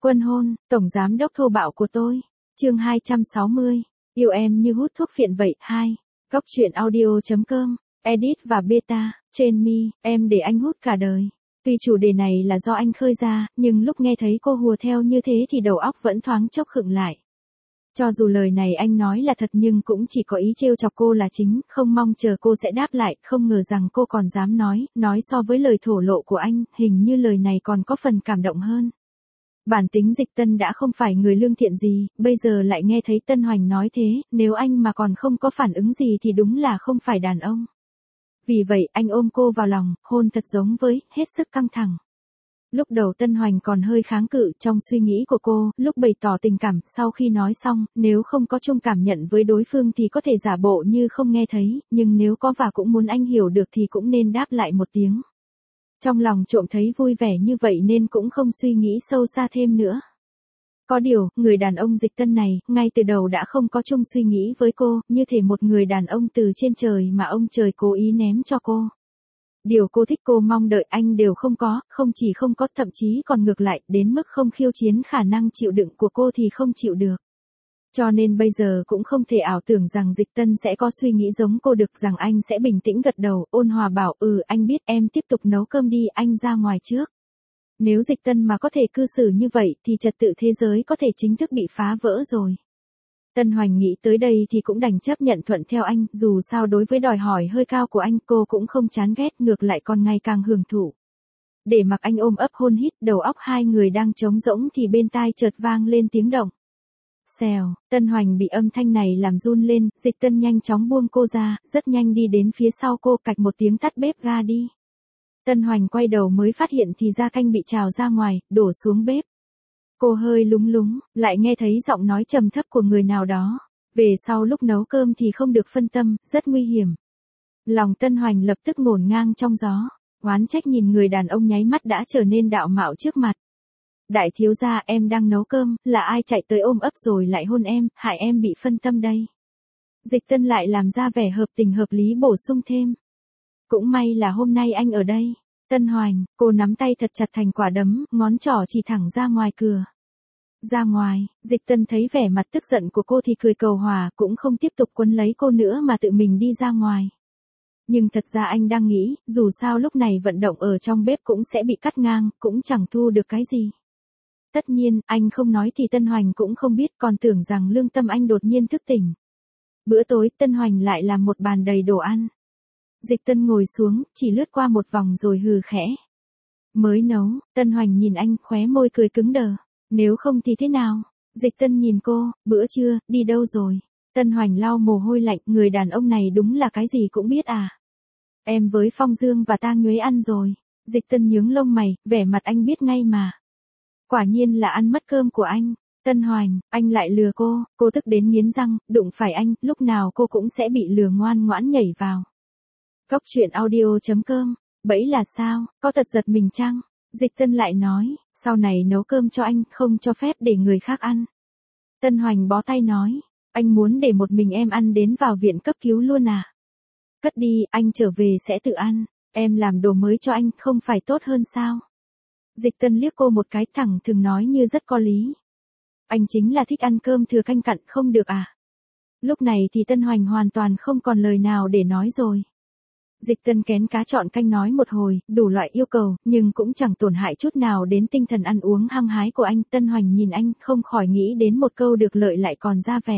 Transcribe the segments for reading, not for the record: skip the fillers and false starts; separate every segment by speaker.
Speaker 1: Quân hôn, tổng giám đốc thô bạo của tôi. Chương 260. Yêu em như hút thuốc phiện vậy. 2. Góc truyện audio.com. Edit và beta. Trên mi, em để anh hút cả đời. Tuy chủ đề này là do anh khơi ra, nhưng lúc nghe thấy cô hùa theo như thế thì đầu óc vẫn thoáng chốc khựng lại. Cho dù lời này anh nói là thật nhưng cũng chỉ có ý trêu chọc cô là chính, không mong chờ cô sẽ đáp lại, không ngờ rằng cô còn dám nói so với lời thổ lộ của anh, hình như lời này còn có phần cảm động hơn. Bản tính Dịch Tân đã không phải người lương thiện gì, bây giờ lại nghe thấy Tân Hoành nói thế, nếu anh mà còn không có phản ứng gì thì đúng là không phải đàn ông. Vì vậy anh ôm cô vào lòng, hôn thật giống với, hết sức căng thẳng. Lúc đầu Tân Hoành còn hơi kháng cự trong suy nghĩ của cô, lúc bày tỏ tình cảm, sau khi nói xong, nếu không có chung cảm nhận với đối phương thì có thể giả bộ như không nghe thấy, nhưng nếu có và cũng muốn anh hiểu được thì cũng nên đáp lại một tiếng. Trong lòng trộm thấy vui vẻ như vậy nên cũng không suy nghĩ sâu xa thêm nữa. Có điều, người đàn ông Dịch Tân này, ngay từ đầu đã không có chung suy nghĩ với cô, như thể một người đàn ông từ trên trời mà ông trời cố ý ném cho cô. Điều cô thích cô mong đợi anh đều không có, không chỉ không có, thậm chí còn ngược lại, đến mức không khiêu chiến khả năng chịu đựng của cô thì không chịu được. Cho nên bây giờ cũng không thể ảo tưởng rằng Dịch Tân sẽ có suy nghĩ giống cô được, rằng anh sẽ bình tĩnh gật đầu, ôn hòa bảo, anh biết, em tiếp tục nấu cơm đi, anh ra ngoài trước. Nếu Dịch Tân mà có thể cư xử như vậy thì trật tự thế giới có thể chính thức bị phá vỡ rồi. Tân Hoành nghĩ tới đây thì cũng đành chấp nhận thuận theo anh, dù sao đối với đòi hỏi hơi cao của anh cô cũng không chán ghét, ngược lại còn ngày càng hưởng thụ. Để mặc anh ôm ấp hôn hít, đầu óc hai người đang trống rỗng thì bên tai chợt vang lên tiếng động. Xèo, Tân Hoành bị âm thanh này làm run lên, Dịch Tân nhanh chóng buông cô ra, rất nhanh đi đến phía sau cô, cạch một tiếng tắt bếp ga đi. Tân Hoành quay đầu mới phát hiện thì da canh bị trào ra ngoài, đổ xuống bếp. Cô hơi lúng lúng, lại nghe thấy giọng nói trầm thấp của người nào đó. Về sau lúc nấu cơm thì không được phân tâm, rất nguy hiểm. Lòng Tân Hoành lập tức ngổn ngang trong gió, oán trách nhìn người đàn ông nháy mắt đã trở nên đạo mạo trước mặt. Đại thiếu gia, em đang nấu cơm, là ai chạy tới ôm ấp rồi lại hôn em, hại em bị phân tâm đây. Dịch Tân lại làm ra vẻ hợp tình hợp lý bổ sung thêm. Cũng may là hôm nay anh ở đây. Tân Hoành, cô nắm tay thật chặt thành quả đấm, ngón trỏ chỉ thẳng ra ngoài cửa. Ra ngoài, Dịch Tân thấy vẻ mặt tức giận của cô thì cười cầu hòa, cũng không tiếp tục quấn lấy cô nữa mà tự mình đi ra ngoài. Nhưng thật ra anh đang nghĩ, dù sao lúc này vận động ở trong bếp cũng sẽ bị cắt ngang, cũng chẳng thu được cái gì. Tất nhiên, anh không nói thì Tân Hoành cũng không biết, còn tưởng rằng lương tâm anh đột nhiên thức tỉnh. Bữa tối, Tân Hoành lại làm một bàn đầy đồ ăn. Dịch Tân ngồi xuống, chỉ lướt qua một vòng rồi hừ khẽ. Mới nấu, Tân Hoành nhìn anh, khóe môi cười cứng đờ. Nếu không thì thế nào? Dịch Tân nhìn cô, bữa trưa, đi đâu rồi? Tân Hoành lau mồ hôi lạnh, người đàn ông này đúng là cái gì cũng biết à? Em với Phong Dương và Tang Nhuế ăn rồi. Dịch Tân nhướng lông mày, vẻ mặt anh biết ngay mà. Quả nhiên là ăn mất cơm của anh. Tân Hoành, anh lại lừa cô tức đến nghiến răng, đụng phải anh, lúc nào cô cũng sẽ bị lừa ngoan ngoãn nhảy vào. Góc truyện audio.com. Bẫy là sao, có thật giật mình chăng? Dịch Tân lại nói, sau này nấu cơm cho anh, không cho phép để người khác ăn. Tân Hoành bó tay nói, anh muốn để một mình em ăn đến vào viện cấp cứu luôn à? Cất đi, anh trở về sẽ tự ăn, em làm đồ mới cho anh, không phải tốt hơn sao? Dịch Tân liếc cô một cái, thẳng thừng nói như rất có lý. Anh chính là thích ăn cơm thừa canh cặn, không được à? Lúc này thì Tân Hoành hoàn toàn không còn lời nào để nói rồi. Dịch Tân kén cá chọn canh nói một hồi, đủ loại yêu cầu, nhưng cũng chẳng tổn hại chút nào đến tinh thần ăn uống hăng hái của anh. Tân Hoành nhìn anh, không khỏi nghĩ đến một câu được lợi lại còn ra vẻ.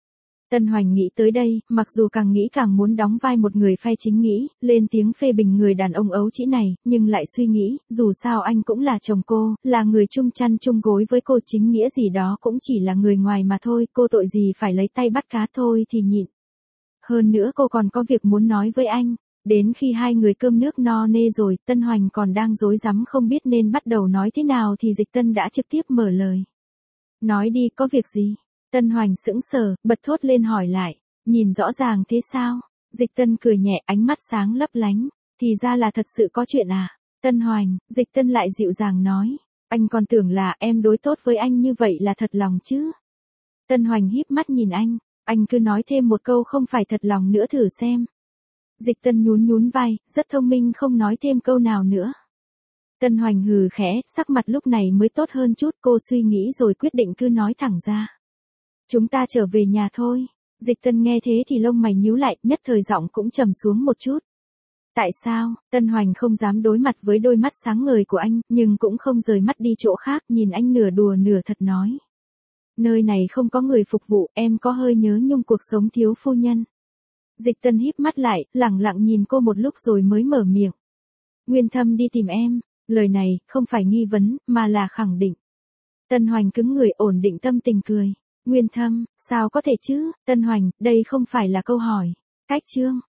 Speaker 1: Tân Hoành nghĩ tới đây, mặc dù càng nghĩ càng muốn đóng vai một người phe chính nghĩ, lên tiếng phê bình người đàn ông ấu trĩ này, nhưng lại suy nghĩ, dù sao anh cũng là chồng cô, là người chung chăn chung gối với cô, chính nghĩa gì đó cũng chỉ là người ngoài mà thôi, cô tội gì phải lấy tay bắt cá, thôi thì nhịn. Hơn nữa cô còn có việc muốn nói với anh. Đến khi hai người cơm nước no nê rồi, Tân Hoành còn đang rối rắm không biết nên bắt đầu nói thế nào thì Dịch Tân đã trực tiếp mở lời. Nói đi, có việc gì? Tân Hoành sững sờ, bật thốt lên hỏi lại, nhìn rõ ràng thế sao? Dịch Tân cười nhẹ, ánh mắt sáng lấp lánh, thì ra là thật sự có chuyện à? Tân Hoành, Dịch Tân lại dịu dàng nói, anh còn tưởng là em đối tốt với anh như vậy là thật lòng chứ? Tân Hoành híp mắt nhìn anh cứ nói thêm một câu không phải thật lòng nữa thử xem. Dịch Tân nhún vai, rất thông minh, không nói thêm câu nào nữa. Tân Hoành hừ khẽ, sắc mặt lúc này mới tốt hơn chút, cô suy nghĩ rồi quyết định cứ nói thẳng ra. Chúng ta trở về nhà thôi. Dịch Tân nghe thế thì lông mày nhíu lại, nhất thời giọng cũng trầm xuống một chút. Tại sao? Tân Hoành không dám đối mặt với đôi mắt sáng ngời của anh, nhưng cũng không rời mắt đi chỗ khác, nhìn anh nửa đùa nửa thật nói. Nơi này không có người phục vụ, em có hơi nhớ nhung cuộc sống thiếu phu nhân. Dịch Tân híp mắt lại, lẳng lặng nhìn cô một lúc rồi mới mở miệng. Nguyên Thâm đi tìm em. Lời này, không phải nghi vấn, mà là khẳng định. Tân Hoành cứng người ổn định tâm tình cười. Nguyên Thâm, sao có thể chứ? Tân Hoành, đây không phải là câu hỏi. Cách chương.